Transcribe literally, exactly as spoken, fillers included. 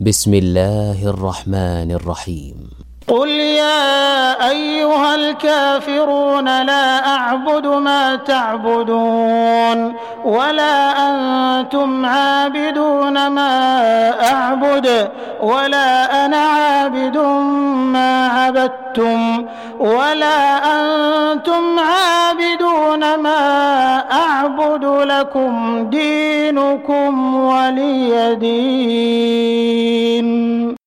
بسم الله الرحمن الرحيم. قل يا أيها الكافرون لا أعبد ما تعبدون ولا أنتم عابدون ما أعبد ولا أنا عابد ما عبدتم ولا أنتم عابدون ما أعبد لكم دينكم ولي دين.